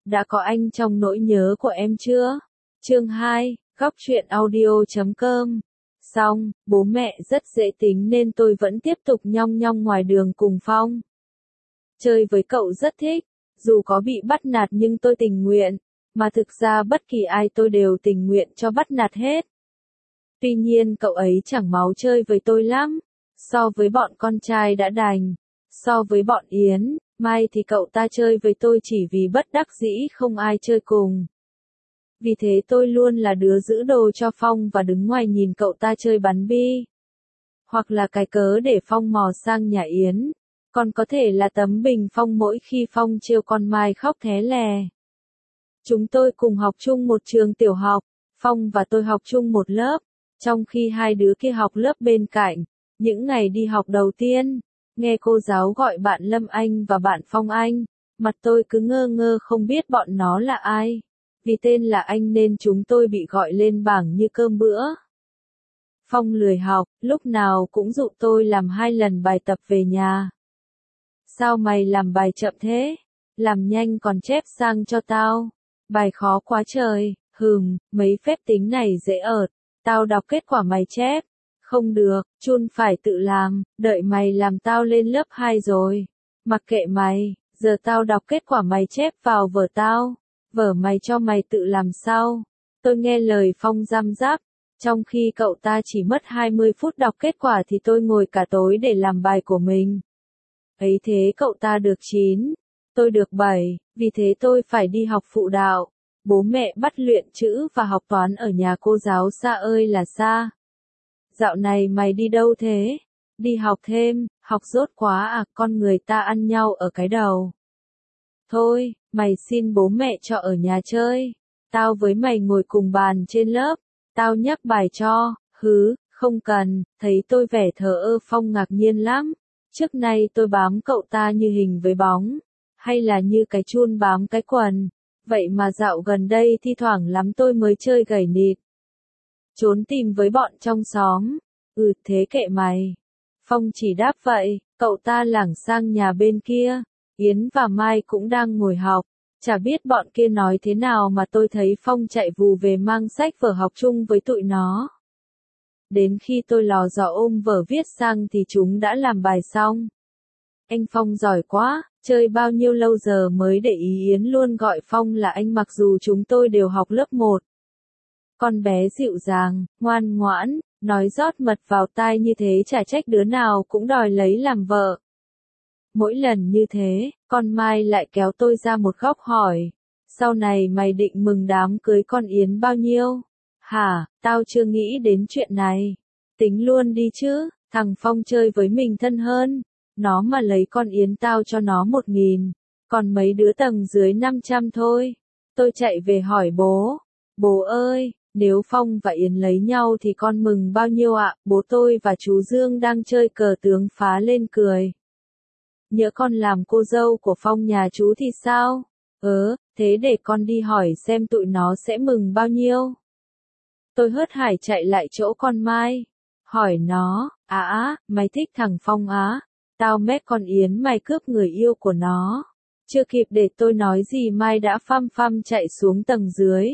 đã có anh trong nỗi nhớ của em chưa? Chương 2, Góc truyện audio.com. Xong, bố mẹ rất dễ tính nên tôi vẫn tiếp tục nhong nhong ngoài đường cùng Phong. Chơi với cậu rất thích, dù có bị bắt nạt nhưng tôi tình nguyện, mà thực ra bất kỳ ai tôi đều tình nguyện cho bắt nạt hết. Tuy nhiên cậu ấy chẳng máu chơi với tôi lắm, so với bọn con trai đã đành, so với bọn Yến, Mai thì cậu ta chơi với tôi chỉ vì bất đắc dĩ không ai chơi cùng. Vì thế tôi luôn là đứa giữ đồ cho Phong và đứng ngoài nhìn cậu ta chơi bắn bi. Hoặc là cái cớ để Phong mò sang nhà Yến, còn có thể là tấm bình phong mỗi khi Phong trêu con Mai khóc thé lè. Chúng tôi cùng học chung một trường tiểu học, Phong và tôi học chung một lớp, trong khi hai đứa kia học lớp bên cạnh. Những ngày đi học đầu tiên, nghe cô giáo gọi bạn Lâm Anh và bạn Phong Anh, mặt tôi cứ ngơ ngơ không biết bọn nó là ai. Vì tên là Anh nên chúng tôi bị gọi lên bảng như cơm bữa. Phong lười học, lúc nào cũng dụ tôi làm 2 lần bài tập về nhà. Sao mày làm bài chậm thế? Làm nhanh còn chép sang cho tao. Bài khó quá trời, mấy phép tính này dễ ợt. Tao đọc kết quả mày chép. Không được, chun phải tự làm, đợi mày làm tao lên lớp 2 rồi. Mặc kệ mày, giờ tao đọc kết quả mày chép vào vở tao. Vở mày cho mày tự làm sao? Tôi nghe lời Phong răm rắp, trong khi cậu ta chỉ mất 20 phút đọc kết quả thì tôi ngồi cả tối để làm bài của mình. Ấy thế cậu ta được 9, tôi được 7, vì thế tôi phải đi học phụ đạo. Bố mẹ bắt luyện chữ và học toán ở nhà cô giáo xa ơi là xa. Dạo này mày đi đâu thế? Đi học thêm, học dốt quá à, con người ta ăn nhau ở cái đầu. Thôi, mày xin bố mẹ cho ở nhà chơi. Tao với mày ngồi cùng bàn trên lớp. Tao nhắc bài cho, không cần. Thấy tôi vẻ thờ ơ Phong ngạc nhiên lắm. Trước nay tôi bám cậu ta như hình với bóng. Hay là như cái chun bám cái quần. Vậy mà dạo gần đây thi thoảng lắm tôi mới chơi gảy nịt. Trốn tìm với bọn trong xóm. Thế kệ mày. Phong chỉ đáp vậy, cậu ta lảng sang nhà bên kia. Yến và Mai cũng đang ngồi học, chả biết bọn kia nói thế nào mà tôi thấy Phong chạy vù về mang sách vở học chung với tụi nó. Đến khi tôi lò dò ôm vở viết sang thì chúng đã làm bài xong. Anh Phong giỏi quá, chơi bao nhiêu lâu giờ mới để ý Yến luôn gọi Phong là anh mặc dù chúng tôi đều học lớp 1. Con bé dịu dàng, ngoan ngoãn, nói rót mật vào tai như thế chả trách đứa nào cũng đòi lấy làm vợ. Mỗi lần như thế, con Mai lại kéo tôi ra một góc hỏi, sau này mày định mừng đám cưới con Yến bao nhiêu? Hả, tao chưa nghĩ đến chuyện này. Tính luôn đi chứ, thằng Phong chơi với mình thân hơn. Nó mà lấy con Yến tao cho nó 1.000, còn mấy đứa tầng dưới 500 thôi. Tôi chạy về hỏi bố. Bố ơi, nếu Phong và Yến lấy nhau thì con mừng bao nhiêu ạ? Bố tôi và chú Dương đang chơi cờ tướng phá lên cười. Nhỡ con làm cô dâu của Phong nhà chú thì sao? Thế để con đi hỏi xem tụi nó sẽ mừng bao nhiêu. Tôi hớt hải chạy lại chỗ con Mai. Hỏi nó, mày thích thằng Phong á? Tao mét con Yến mày cướp người yêu của nó. Chưa kịp để tôi nói gì Mai đã phăm phăm chạy xuống tầng dưới.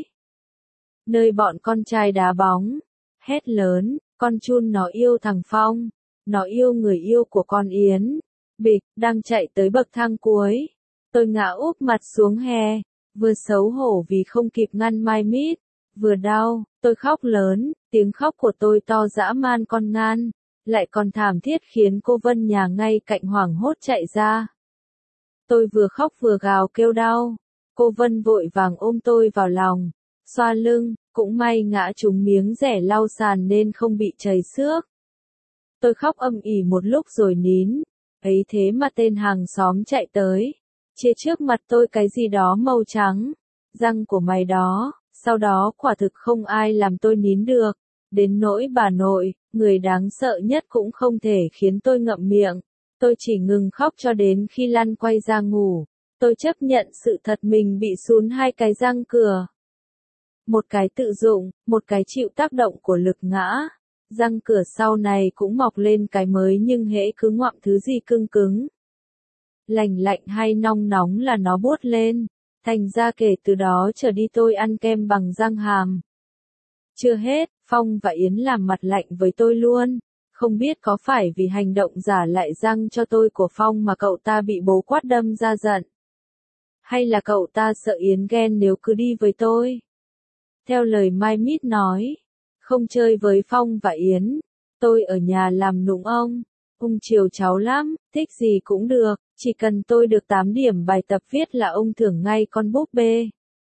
Nơi bọn con trai đá bóng. Hét lớn, con chun nó yêu thằng Phong. Nó yêu người yêu của con Yến. Bịch, đang chạy tới bậc thang cuối. Tôi ngã úp mặt xuống hè, vừa xấu hổ vì không kịp ngăn Mai mít, vừa đau, tôi khóc lớn, tiếng khóc của tôi to dã man con ngan, lại còn thảm thiết khiến cô Vân nhà ngay cạnh hoảng hốt chạy ra. Tôi vừa khóc vừa gào kêu đau, cô Vân vội vàng ôm tôi vào lòng, xoa lưng, cũng may ngã trúng miếng rẻ lau sàn nên không bị chảy xước. Tôi khóc âm ỉ một lúc rồi nín. Ấy thế mà tên hàng xóm chạy tới, chĩa trước mặt tôi cái gì đó màu trắng, răng của mày đó, sau đó quả thực không ai làm tôi nín được, đến nỗi bà nội, người đáng sợ nhất cũng không thể khiến tôi ngậm miệng, tôi chỉ ngừng khóc cho đến khi lăn quay ra ngủ, tôi chấp nhận sự thật mình bị sún 2 cái răng cửa. Một cái tự dụng, một cái chịu tác động của lực ngã. Răng cửa sau này cũng mọc lên cái mới nhưng hễ cứ ngoạm thứ gì cứng cứng, lành lạnh hay nong nóng là nó buốt lên. Thành ra kể từ đó trở đi tôi ăn kem bằng răng hàm. Chưa hết, Phong và Yến làm mặt lạnh với tôi luôn. Không biết có phải vì hành động giả lại răng cho tôi của Phong mà cậu ta bị bố quát đâm ra giận. Hay là cậu ta sợ Yến ghen nếu cứ đi với tôi. Theo lời Mai Mít nói, không chơi với Phong và Yến, tôi ở nhà làm nũng ông. Ông chiều cháu lắm, thích gì cũng được, chỉ cần tôi được 8 điểm bài tập viết là ông thưởng ngay con búp bê.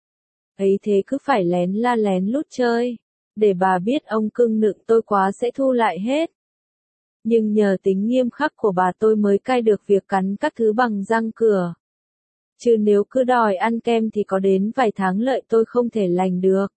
Ấy thế cứ phải lén la lén lút chơi, để bà biết ông cưng nựng tôi quá sẽ thu lại hết. Nhưng nhờ tính nghiêm khắc của bà tôi mới cai được việc cắn các thứ bằng răng cửa. Chứ nếu cứ đòi ăn kem thì có đến vài tháng lợi tôi không thể lành được.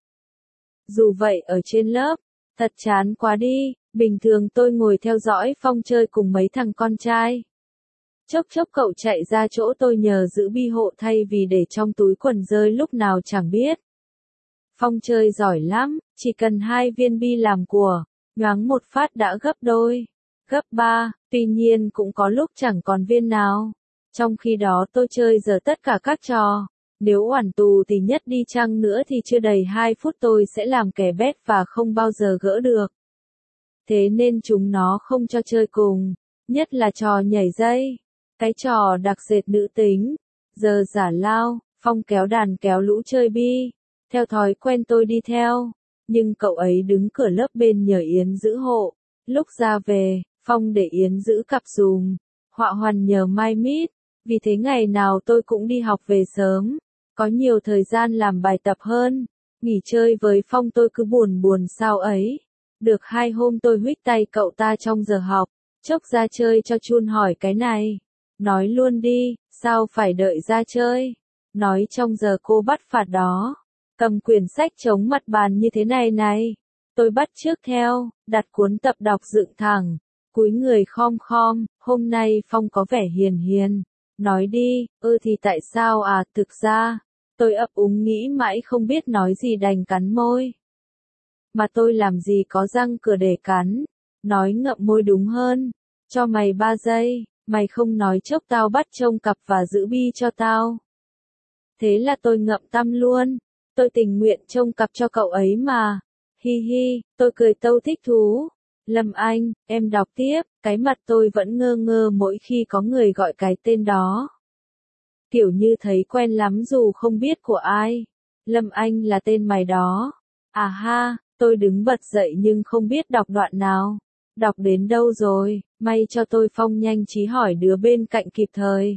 Dù vậy ở trên lớp, thật chán quá đi, bình thường tôi ngồi theo dõi Phong chơi cùng mấy thằng con trai. Chốc chốc cậu chạy ra chỗ tôi nhờ giữ bi hộ thay vì để trong túi quần rơi lúc nào chẳng biết. Phong chơi giỏi lắm, chỉ cần 2 viên bi làm của, nhoáng một phát đã gấp đôi, gấp 3, tuy nhiên cũng có lúc chẳng còn viên nào. Trong khi đó tôi chơi giờ tất cả các trò, nếu oản tù thì nhất đi chăng nữa thì chưa đầy 2 phút tôi sẽ làm kẻ bét và không bao giờ gỡ được. Thế nên chúng nó không cho chơi cùng, nhất là trò nhảy dây, cái trò đặc dệt nữ tính. Giờ giả lao, Phong kéo đàn kéo lũ chơi bi, theo thói quen tôi đi theo, nhưng cậu ấy đứng cửa lớp bên nhờ Yến giữ hộ. Lúc ra về, Phong để Yến giữ cặp dùm, Họa Hoàn nhờ Mai Mít, vì thế ngày nào tôi cũng đi học về sớm, có nhiều thời gian làm bài tập hơn. Nghỉ chơi với Phong tôi cứ buồn buồn sao ấy. Được 2 hôm tôi huých tay cậu ta trong giờ học, chốc ra chơi cho chun hỏi cái này. Nói luôn đi, sao phải đợi ra chơi? Nói trong giờ cô bắt phạt đó. Cầm quyển sách chống mặt bàn như thế này này. Tôi bắt chước theo, đặt cuốn tập đọc dựng thẳng, cúi người khom khom, hôm nay Phong có vẻ hiền hiền. Nói đi, thì tại sao à, thực ra, tôi ấp úng nghĩ mãi không biết nói gì đành cắn môi. Mà tôi làm gì có răng cửa để cắn, nói ngậm môi đúng hơn, cho mày 3 giây, mày không nói chốc tao bắt trông cặp và giữ bi cho tao. Thế là tôi ngậm tăm luôn, tôi tình nguyện trông cặp cho cậu ấy mà, hi hi, tôi cười tâu thích thú. Lâm Anh, em đọc tiếp, cái mặt tôi vẫn ngơ ngơ mỗi khi có người gọi cái tên đó. Kiểu như thấy quen lắm dù không biết của ai. Lâm Anh là tên mày đó. À ha, tôi đứng bật dậy nhưng không biết đọc đoạn nào. Đọc đến đâu rồi, may cho tôi Phong nhanh trí hỏi đứa bên cạnh kịp thời.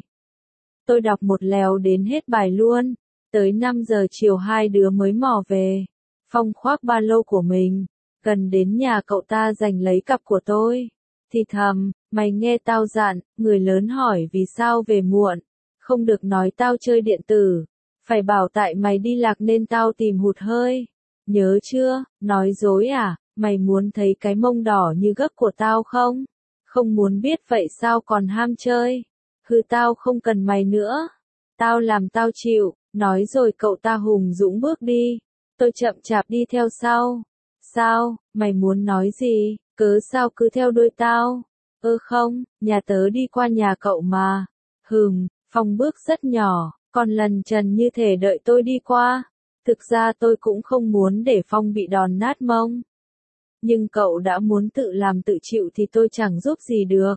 Tôi đọc một lèo đến hết bài luôn. Tới 5 giờ chiều 2 đứa mới mò về. Phong khoác ba lô của mình. Gần đến nhà cậu ta giành lấy cặp của tôi. Thì thầm, mày nghe tao dặn, người lớn hỏi vì sao về muộn. Không được nói tao chơi điện tử. Phải bảo tại mày đi lạc nên tao tìm hụt hơi. Nhớ chưa, nói dối à, mày muốn thấy cái mông đỏ như gấc của tao không? Không muốn biết vậy sao còn ham chơi? Hừ tao không cần mày nữa. Tao làm tao chịu, nói rồi cậu ta hùng dũng bước đi. Tôi chậm chạp đi theo sau. Sao, mày muốn nói gì, cớ sao cứ theo đuôi tao? Không, nhà tớ đi qua nhà cậu mà. Phong bước rất nhỏ, còn lần trần như thể đợi tôi đi qua. Thực ra tôi cũng không muốn để Phong bị đòn nát mông. Nhưng cậu đã muốn tự làm tự chịu thì tôi chẳng giúp gì được.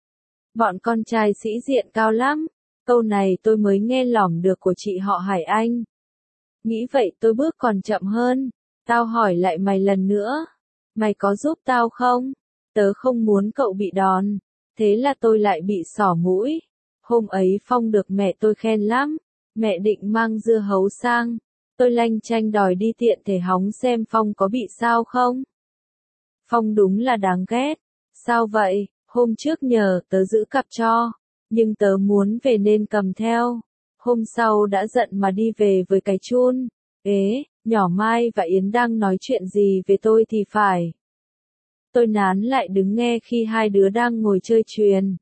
Bọn con trai sĩ diện cao lắm. Câu này tôi mới nghe lỏm được của chị họ Hải Anh. Nghĩ vậy tôi bước còn chậm hơn. Tao hỏi lại mày lần nữa. Mày có giúp tao không? Tớ không muốn cậu bị đòn. Thế là tôi lại bị xỏ mũi. Hôm ấy Phong được mẹ tôi khen lắm. Mẹ định mang dưa hấu sang. Tôi lanh chanh đòi đi tiện thể hóng xem Phong có bị sao không. Phong đúng là đáng ghét. Sao vậy? Hôm trước nhờ tớ giữ cặp cho. Nhưng tớ muốn về nên cầm theo. Hôm sau đã giận mà đi về với cái chun. Nhỏ Mai và Yến đang nói chuyện gì về tôi thì phải. Tôi nán lại đứng nghe khi hai đứa đang ngồi chơi chuyền.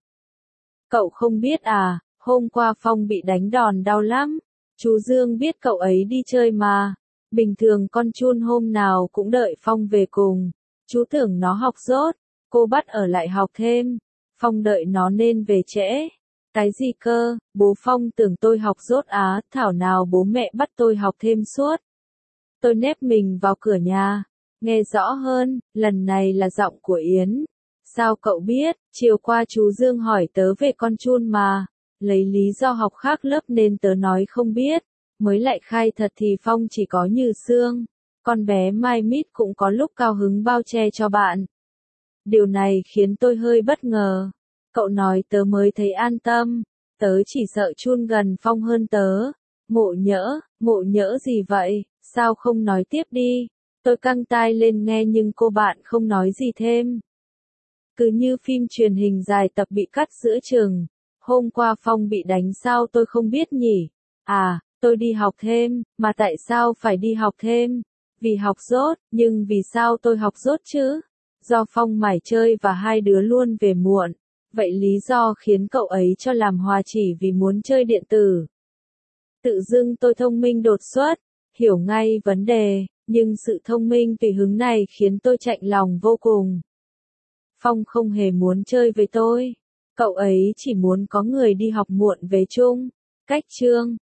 Cậu không biết à, hôm qua Phong bị đánh đòn đau lắm. Chú Dương biết cậu ấy đi chơi mà. Bình thường con chun hôm nào cũng đợi Phong về cùng. Chú tưởng nó học dốt, cô bắt ở lại học thêm. Phong đợi nó nên về trễ. Cái gì cơ, bố Phong tưởng tôi học dốt á, thảo nào bố mẹ bắt tôi học thêm suốt. Tôi nép mình vào cửa nhà, nghe rõ hơn, lần này là giọng của Yến. Sao cậu biết, chiều qua chú Dương hỏi tớ về con chun mà, lấy lý do học khác lớp nên tớ nói không biết, mới lại khai thật thì Phong chỉ có Như Sương, con bé Mai Mít cũng có lúc cao hứng bao che cho bạn. Điều này khiến tôi hơi bất ngờ, cậu nói tớ mới thấy an tâm, tớ chỉ sợ chun gần Phong hơn tớ. Ngộ nhỡ gì vậy, sao không nói tiếp đi, tôi căng tai lên nghe nhưng cô bạn không nói gì thêm. Cứ như phim truyền hình dài tập bị cắt giữa chừng. Hôm qua Phong bị đánh sao tôi không biết nhỉ? À, tôi đi học thêm, mà tại sao phải đi học thêm? Vì học dốt, nhưng vì sao tôi học dốt chứ? Do Phong mải chơi và hai đứa luôn về muộn. Vậy lý do khiến cậu ấy cho làm hòa chỉ vì muốn chơi điện tử. Tự dưng tôi thông minh đột xuất, hiểu ngay vấn đề, nhưng sự thông minh tùy hứng này khiến tôi chạnh lòng vô cùng. Phong không hề muốn chơi với tôi. Cậu ấy chỉ muốn có người đi học muộn về chung. Cách chương